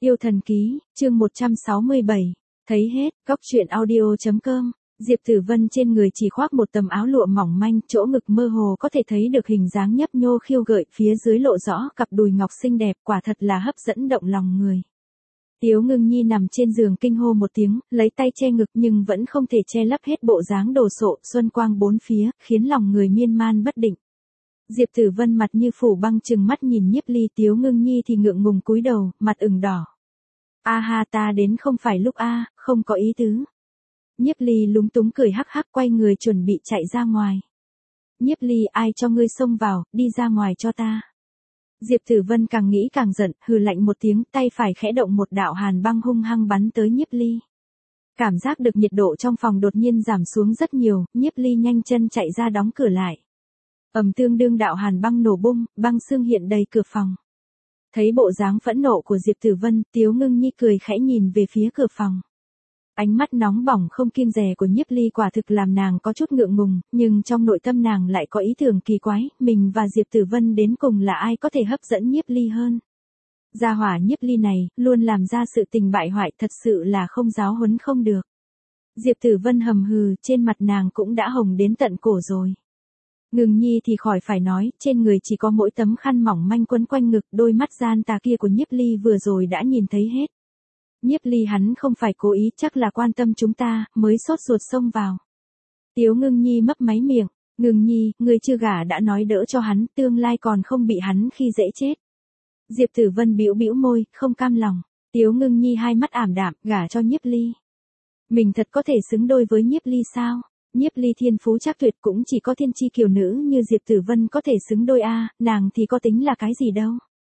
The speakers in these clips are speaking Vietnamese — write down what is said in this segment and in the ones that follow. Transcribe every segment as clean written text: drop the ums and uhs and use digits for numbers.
Yêu thần ký, chương 167. Thấy hết, góc truyện audio.com. Diệp Tử Vân trên người chỉ khoác một tấm áo lụa mỏng manh, chỗ ngực mơ hồ có thể thấy được hình dáng nhấp nhô khiêu gợi, phía dưới lộ rõ cặp đùi ngọc xinh đẹp, quả thật là hấp dẫn động lòng người. Tiếu Ngưng Nhi nằm trên giường kinh hô một tiếng, lấy tay che ngực nhưng vẫn không thể che lấp hết bộ dáng đồ sộ, xuân quang bốn phía, khiến lòng người miên man bất định. Diệp Tử Vân mặt như phủ băng trừng mắt nhìn Nhiếp Ly, Tiếu Ngưng Nhi thì ngượng ngùng cúi đầu, mặt ửng đỏ. A ha, ta đến không phải lúc a, không có ý tứ. Nhiếp Ly lúng túng cười hắc hắc, quay người chuẩn bị chạy ra ngoài. Nhiếp Ly, ai cho ngươi xông vào, đi ra ngoài cho ta. Diệp Tử Vân càng nghĩ càng giận, hừ lạnh một tiếng, tay phải khẽ động một đạo hàn băng hung hăng bắn tới Nhiếp Ly. Cảm giác được nhiệt độ trong phòng đột nhiên giảm xuống rất nhiều, Nhiếp Ly nhanh chân chạy ra đóng cửa lại. Tương đương đạo hàn băng nổ bung, băng xương hiện đầy cửa phòng. Thấy bộ dáng phẫn nộ của Diệp Tử Vân, Tiếu Ngưng Nhi cười khẽ nhìn về phía cửa phòng. Ánh mắt nóng bỏng không kiêng dè của Nhiếp Ly quả thực làm nàng có chút ngượng ngùng, nhưng trong nội tâm nàng lại có ý tưởng kỳ quái, mình và Diệp Tử Vân đến cùng là ai có thể hấp dẫn Nhiếp Ly hơn. Gia hỏa Nhiếp Ly này, luôn làm ra sự tình bại hoại, thật sự là không giáo huấn không được. Diệp Tử Vân hầm hừ, trên mặt nàng cũng đã hồng đến tận cổ rồi. Ngưng Nhi thì khỏi phải nói, trên người chỉ có mỗi tấm khăn mỏng manh quấn quanh ngực, đôi mắt gian tà kia của Nhiếp Ly vừa rồi đã nhìn thấy hết. Nhiếp Ly hắn không phải cố ý, chắc là quan tâm chúng ta, mới sốt ruột xông vào. Tiếu Ngưng Nhi mấp máy miệng, Ngưng Nhi, người chưa gả đã nói đỡ cho hắn, tương lai còn không bị hắn khi dễ chết. Diệp Tử Vân bĩu bĩu môi, không cam lòng. Tiếu Ngưng Nhi hai mắt ảm đạm, gả cho Nhiếp Ly. Mình thật có thể xứng đôi với Nhiếp Ly sao? Nhiếp Ly thiên phú chắc tuyệt, cũng chỉ có thiên chi kiều nữ như Diệp Tử Vân có thể xứng đôi a, nàng thì có tính là cái gì đâu.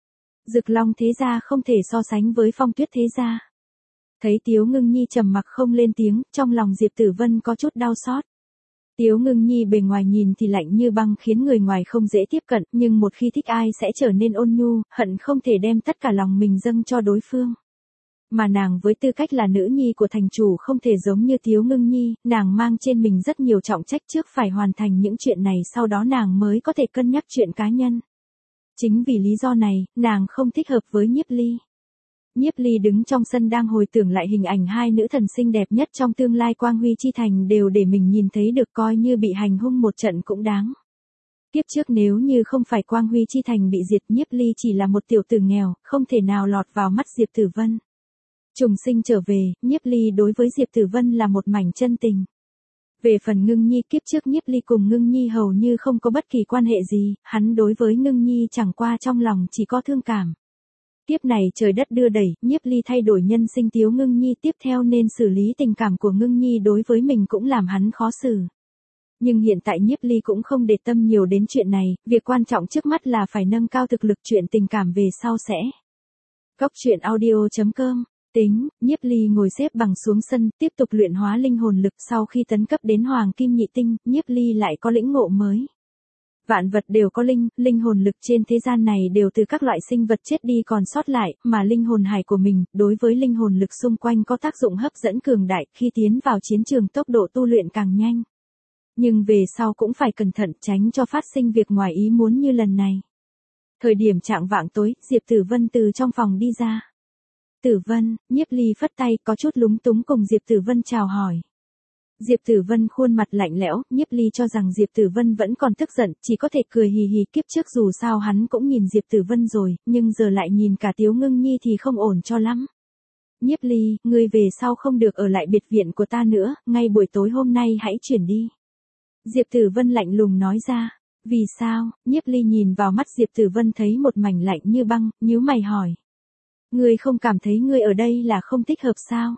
Dực Long thế gia không thể so sánh với Phong Tuyết thế gia. Thấy Tiếu Ngưng Nhi trầm mặc không lên tiếng, trong lòng Diệp Tử Vân có chút đau xót. Tiếu Ngưng Nhi bề ngoài nhìn thì lạnh như băng khiến người ngoài không dễ tiếp cận, nhưng một khi thích ai sẽ trở nên ôn nhu, hận không thể đem tất cả lòng mình dâng cho đối phương. Mà nàng với tư cách là nữ nhi của thành chủ không thể giống như Tiếu Ngưng Nhi, nàng mang trên mình rất nhiều trọng trách trước phải hoàn thành những chuyện này, sau đó nàng mới có thể cân nhắc chuyện cá nhân. Chính vì lý do này, nàng không thích hợp với Nhiếp Ly. Nhiếp Ly đứng trong sân đang hồi tưởng lại hình ảnh hai nữ thần xinh đẹp nhất trong tương lai quang huy chi thành đều để mình nhìn thấy được, coi như bị hành hung một trận cũng đáng. Kiếp trước nếu như không phải quang huy chi thành bị diệt, Nhiếp Ly chỉ là một tiểu tử nghèo, không thể nào lọt vào mắt Diệp Tử Vân. Trùng sinh trở về, Nhiếp Ly đối với Diệp Tử Vân là một mảnh chân tình. Về phần Ngưng Nhi, kiếp trước Nhiếp Ly cùng Ngưng Nhi hầu như không có bất kỳ quan hệ gì, hắn đối với Ngưng Nhi chẳng qua trong lòng chỉ có thương cảm. Tiếp này trời đất đưa đẩy, Nhiếp Ly thay đổi nhân sinh Tiếu Ngưng Nhi, tiếp theo nên xử lý tình cảm của Ngưng Nhi đối với mình cũng làm hắn khó xử. Nhưng hiện tại Nhiếp Ly cũng không để tâm nhiều đến chuyện này, việc quan trọng trước mắt là phải nâng cao thực lực, chuyện tình cảm về sau sẽ. Góc truyện audio.com. Tính, Nhiếp Ly ngồi xếp bằng xuống sân, tiếp tục luyện hóa linh hồn lực, sau khi tấn cấp đến Hoàng Kim Nhị Tinh, Nhiếp Ly lại có lĩnh ngộ mới. Vạn vật đều có linh hồn lực trên thế gian này đều từ các loại sinh vật chết đi còn sót lại, mà linh hồn hải của mình, đối với linh hồn lực xung quanh có tác dụng hấp dẫn cường đại, khi tiến vào chiến trường tốc độ tu luyện càng nhanh. Nhưng về sau cũng phải cẩn thận, tránh cho phát sinh việc ngoài ý muốn như lần này. Thời điểm chạng vạng tối, Diệp Tử Vân từ trong phòng đi ra. Tử Vân, Nhiếp Ly phất tay, có chút lúng túng cùng Diệp Tử Vân chào hỏi. Diệp Tử Vân khuôn mặt lạnh lẽo, Nhiếp Ly cho rằng Diệp Tử Vân vẫn còn tức giận, chỉ có thể cười hì hì, kiếp trước dù sao hắn cũng nhìn Diệp Tử Vân rồi, nhưng giờ lại nhìn cả Tiếu Ngưng Nhi thì không ổn cho lắm. Nhiếp Ly, ngươi về sau không được ở lại biệt viện của ta nữa, ngay buổi tối hôm nay hãy chuyển đi. Diệp Tử Vân lạnh lùng nói ra. Vì sao? Nhiếp Ly nhìn vào mắt Diệp Tử Vân thấy một mảnh lạnh như băng, nhíu mày hỏi. Ngươi không cảm thấy ngươi ở đây là không thích hợp sao?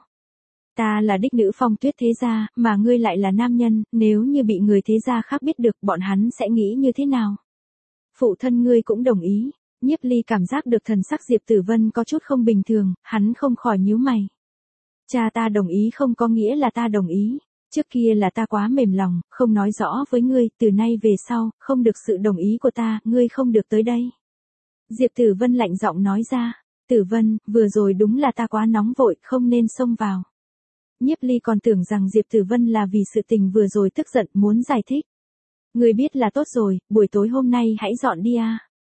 Ta là đích nữ Phong Tuyết thế gia, mà ngươi lại là nam nhân, nếu như bị người thế gia khác biết được, bọn hắn sẽ nghĩ như thế nào? Phụ thân ngươi cũng đồng ý. Nhiếp Ly cảm giác được thần sắc Diệp Tử Vân có chút không bình thường, hắn không khỏi nhíu mày. Cha ta đồng ý không có nghĩa là ta đồng ý. Trước kia là ta quá mềm lòng, không nói rõ với ngươi, từ nay về sau, không được sự đồng ý của ta, ngươi không được tới đây. Diệp Tử Vân lạnh giọng nói ra. Tử Vân, vừa rồi đúng là ta quá nóng vội, không nên xông vào. Nhiếp Ly còn tưởng rằng Diệp Tử Vân là vì sự tình vừa rồi tức giận, muốn giải thích. Ngươi biết là tốt rồi, buổi tối hôm nay hãy dọn đi a.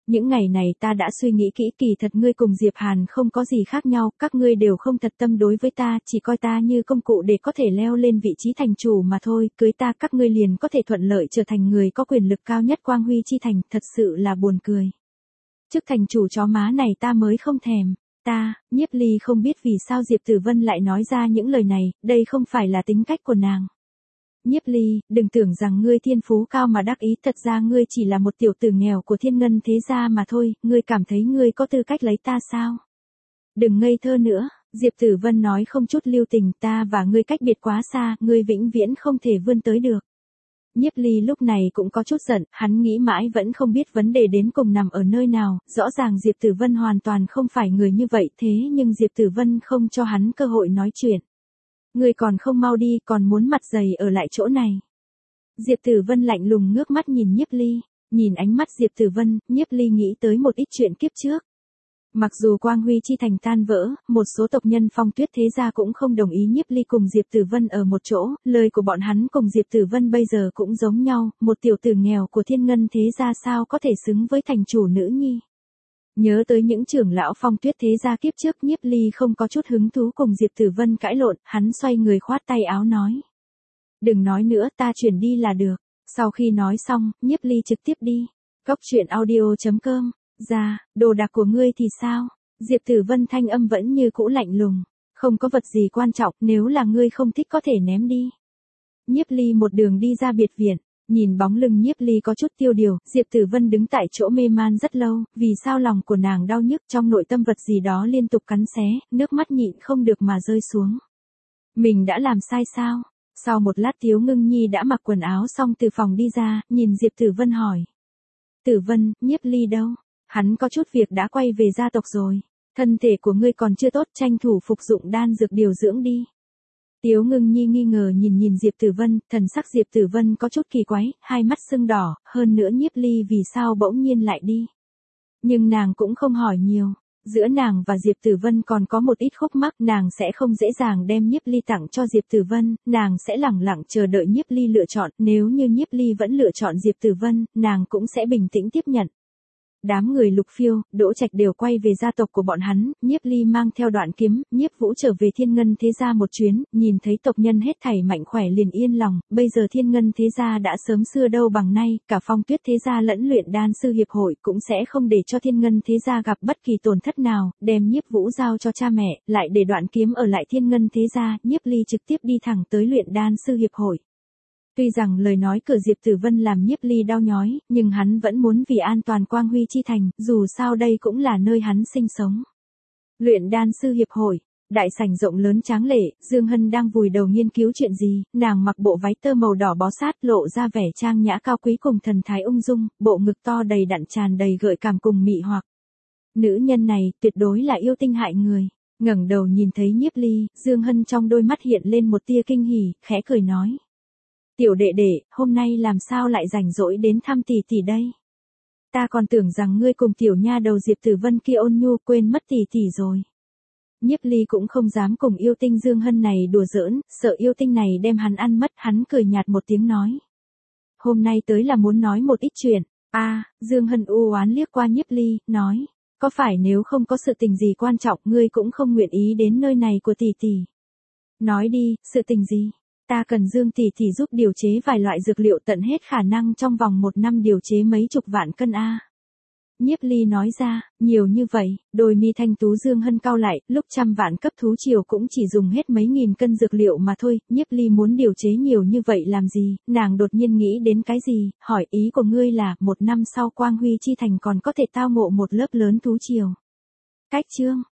Những ngày này ta đã suy nghĩ kỹ, kỳ thật ngươi cùng Diệp Hàn không có gì khác nhau, các ngươi đều không thật tâm đối với ta, chỉ coi ta như công cụ để có thể leo lên vị trí thành chủ mà thôi, cưới ta các ngươi liền có thể thuận lợi trở thành người có quyền lực cao nhất Quang Huy chi thành, thật sự là buồn cười. Chức thành chủ chó má này ta mới không thèm. Nhiếp Ly không biết vì sao Diệp Tử Vân lại nói ra những lời này, đây không phải là tính cách của nàng. Nhiếp Ly, đừng tưởng rằng ngươi thiên phú cao mà đắc ý, thật ra ngươi chỉ là một tiểu tử nghèo của Thiên Ngân thế gia mà thôi, ngươi cảm thấy ngươi có tư cách lấy ta sao? Đừng ngây thơ nữa, Diệp Tử Vân nói không chút lưu tình, ta và ngươi cách biệt quá xa, ngươi vĩnh viễn không thể vươn tới được. Nhiếp Ly lúc này cũng có chút giận, hắn nghĩ mãi vẫn không biết vấn đề đến cùng nằm ở nơi nào, rõ ràng Diệp Tử Vân hoàn toàn không phải người như vậy, thế nhưng Diệp Tử Vân không cho hắn cơ hội nói chuyện. Ngươi còn không mau đi, còn muốn mặt dày ở lại chỗ này. Diệp Tử Vân lạnh lùng ngước mắt nhìn Nhiếp Ly, nhìn ánh mắt Diệp Tử Vân, Nhiếp Ly nghĩ tới một ít chuyện kiếp trước. Mặc dù Quang Huy chi thành tan vỡ, một số tộc nhân Phong Tuyết thế gia cũng không đồng ý Nhiếp Ly cùng Diệp Tử Vân ở một chỗ, lời của bọn hắn cùng Diệp Tử Vân bây giờ cũng giống nhau, một tiểu tử nghèo của Thiên Ngân thế gia sao có thể xứng với thành chủ nữ nhi. Nhớ tới những trưởng lão Phong Tuyết thế gia kiếp trước, Nhiếp Ly không có chút hứng thú cùng Diệp Tử Vân cãi lộn, hắn xoay người khoát tay áo nói. Đừng nói nữa, ta chuyển đi là được. Sau khi nói xong, Nhiếp Ly trực tiếp đi. Góc truyện audio.com. Đồ đạc của ngươi thì sao? Diệp Tử Vân thanh âm vẫn như cũ lạnh lùng. Không có vật gì quan trọng, nếu là ngươi không thích có thể ném đi. Nhiếp Ly một đường đi ra biệt viện. Nhìn bóng lưng Nhiếp Ly có chút tiêu điều, Diệp Tử Vân đứng tại chỗ mê man rất lâu, vì sao lòng của nàng đau nhức, trong nội tâm vật gì đó liên tục cắn xé, nước mắt nhịn không được mà rơi xuống. Mình đã làm sai sao? Sau một lát Tiếu Ngưng Nhi đã mặc quần áo xong từ phòng đi ra, nhìn Diệp Tử Vân hỏi. Tử Vân, Nhiếp Ly đâu? Hắn có chút việc đã quay về gia tộc rồi. Thân thể của ngươi còn chưa tốt, tranh thủ phục dụng đan dược điều dưỡng đi. Tiếu Ngưng Nhi nghi ngờ nhìn Diệp Tử Vân, thần sắc Diệp Tử Vân có chút kỳ quái, hai mắt sưng đỏ, hơn nữa Nhiếp Ly vì sao bỗng nhiên lại đi. Nhưng nàng cũng không hỏi nhiều. Giữa nàng và Diệp Tử Vân còn có một ít khúc mắc, nàng sẽ không dễ dàng đem Nhiếp Ly tặng cho Diệp Tử Vân, nàng sẽ lẳng lặng chờ đợi Nhiếp Ly lựa chọn, nếu như Nhiếp Ly vẫn lựa chọn Diệp Tử Vân, nàng cũng sẽ bình tĩnh tiếp nhận. Đám người Lục Phiêu, Đỗ Trạch đều quay về gia tộc của bọn hắn, Nhiếp Ly mang theo Đoạn Kiếm, Nhiếp Vũ trở về Thiên Ngân thế gia một chuyến, nhìn thấy tộc nhân hết thảy mạnh khỏe liền yên lòng, bây giờ Thiên Ngân thế gia đã sớm xưa đâu bằng nay, cả Phong Tuyết thế gia lẫn Luyện Đan sư hiệp hội cũng sẽ không để cho Thiên Ngân thế gia gặp bất kỳ tổn thất nào, đem Nhiếp Vũ giao cho cha mẹ, lại để Đoạn Kiếm ở lại Thiên Ngân thế gia, Nhiếp Ly trực tiếp đi thẳng tới Luyện Đan sư hiệp hội. Tuy rằng lời nói của Diệp Tử Vân làm Nhiếp Ly đau nhói, nhưng hắn vẫn muốn vì an toàn Quang Huy chi thành, dù sao đây cũng là nơi hắn sinh sống. Luyện Đan sư hiệp hội, đại sảnh rộng lớn tráng lệ, Dương Hân đang vùi đầu nghiên cứu chuyện gì, nàng mặc bộ váy tơ màu đỏ bó sát, lộ ra vẻ trang nhã cao quý cùng thần thái ung dung, bộ ngực to đầy đặn tràn đầy gợi cảm cùng mị hoặc. Nữ nhân này tuyệt đối là yêu tinh hại người. Ngẩng đầu nhìn thấy Nhiếp Ly, Dương Hân trong đôi mắt hiện lên một tia kinh hỉ, khẽ cười nói. Tiểu đệ đệ, hôm nay làm sao lại rảnh rỗi đến thăm tỷ tỷ đây? Ta còn tưởng rằng ngươi cùng tiểu nha đầu Diệp Tử Vân kia ôn nhu quên mất tỷ tỷ rồi. Nhiếp Ly cũng không dám cùng yêu tinh Dương Hân này đùa giỡn, sợ yêu tinh này đem hắn ăn mất, hắn cười nhạt một tiếng nói. Hôm nay tới là muốn nói một ít chuyện. Dương Hân u oán liếc qua Nhiếp Ly, nói. Có phải nếu không có sự tình gì quan trọng ngươi cũng không nguyện ý đến nơi này của tỷ tỷ? Nói đi, sự tình gì? Ta cần Dương tỷ tỷ giúp điều chế vài loại dược liệu tận hết khả năng trong vòng 1 năm điều chế mấy chục vạn cân a. Nhiếp Ly nói ra, nhiều như vậy, đôi mi thanh tú Dương Hân cau lại, lúc 100 vạn cấp thú triều cũng chỉ dùng hết mấy nghìn cân dược liệu mà thôi, Nhiếp Ly muốn điều chế nhiều như vậy làm gì, nàng đột nhiên nghĩ đến cái gì, hỏi ý của ngươi là, 1 năm sau Quang Huy chi thành còn có thể tao ngộ một lớp lớn thú triều. Cách chương.